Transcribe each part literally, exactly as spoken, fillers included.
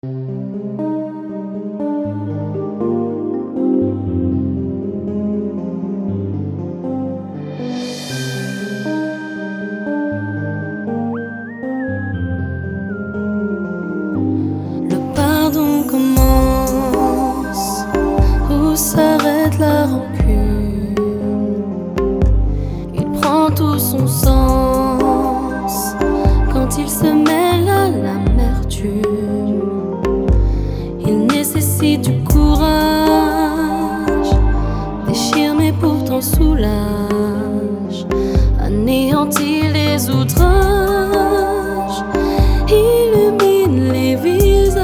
Où s'arrête la rancune? Il prend tout son sens quand il se mêle à l'amertume. Il nécessite du courage, déchire mais pourtant soulage, anéantit les outrages, illumine les visages.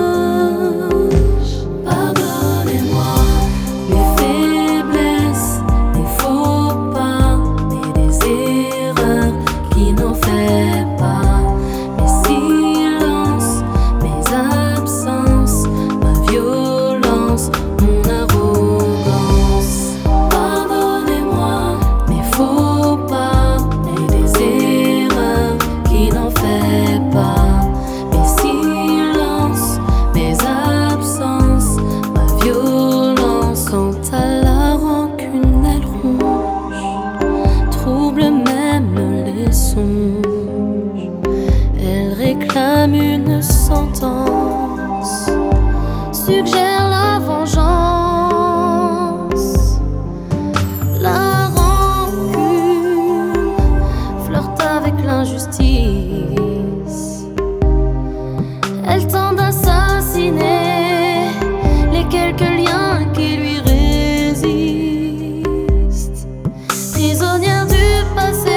Elle réclame une sentence, suggère la vengeance. La rancune flirte avec l'injustice. Elle tend d'assassiner les quelques liens qui lui résistent. Prisonnière du passé,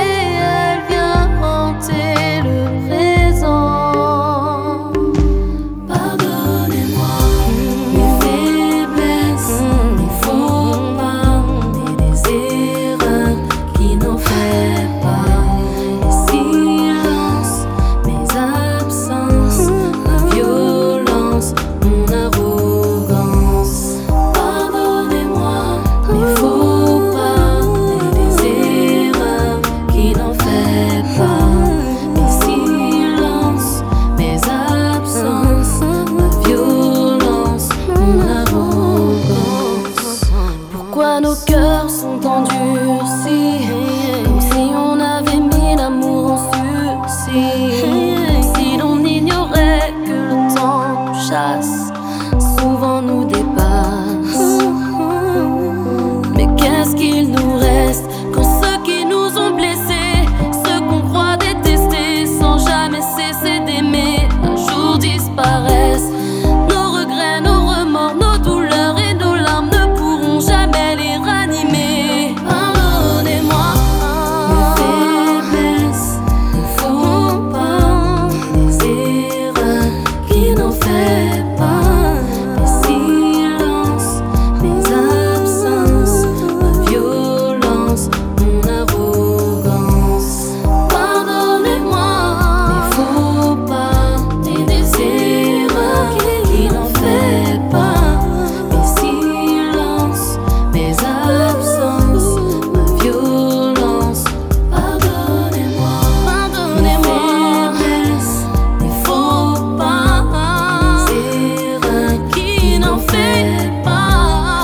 nos cœurs sont endurcis, comme si on avait mis l'amour en sursis, comme si l'on ignorait que le temps nous chasse, souvent nous dépasse. Mais qu'est-ce qu'il nous reste quand ceux qui nous ont blessés, ceux qu'on croit détester sans jamais cesser d'aimer, un jour disparaissent? Nos regrets, nos remords, nos douleurs et nos larmes ne pourront jamais les ranimer. Pardonnez-moi mes faiblesses, ne faut pas des erreurs qui n'en fait pas, mes silences, mes absences, ma violence, mon arrogance. Pardonnez-moi mes faux pas et des erreurs qui n'en fait pas, mes silences, mes absences, ma violence. Pardonnez-moi, pardonnez-moi mes faux pas, mes erreurs qui n'en fait pas,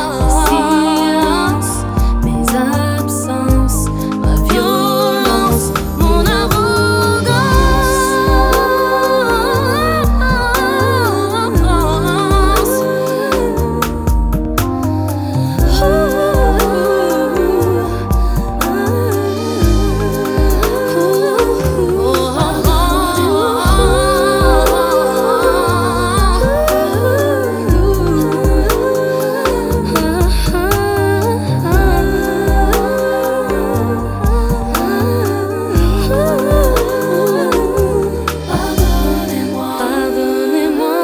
mes silences, mes absences, ma violence, mon Pardonnez-moi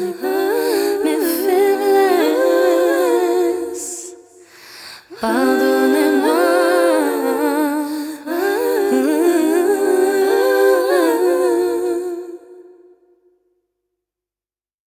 mes faiblesses. Pardonnez-moi.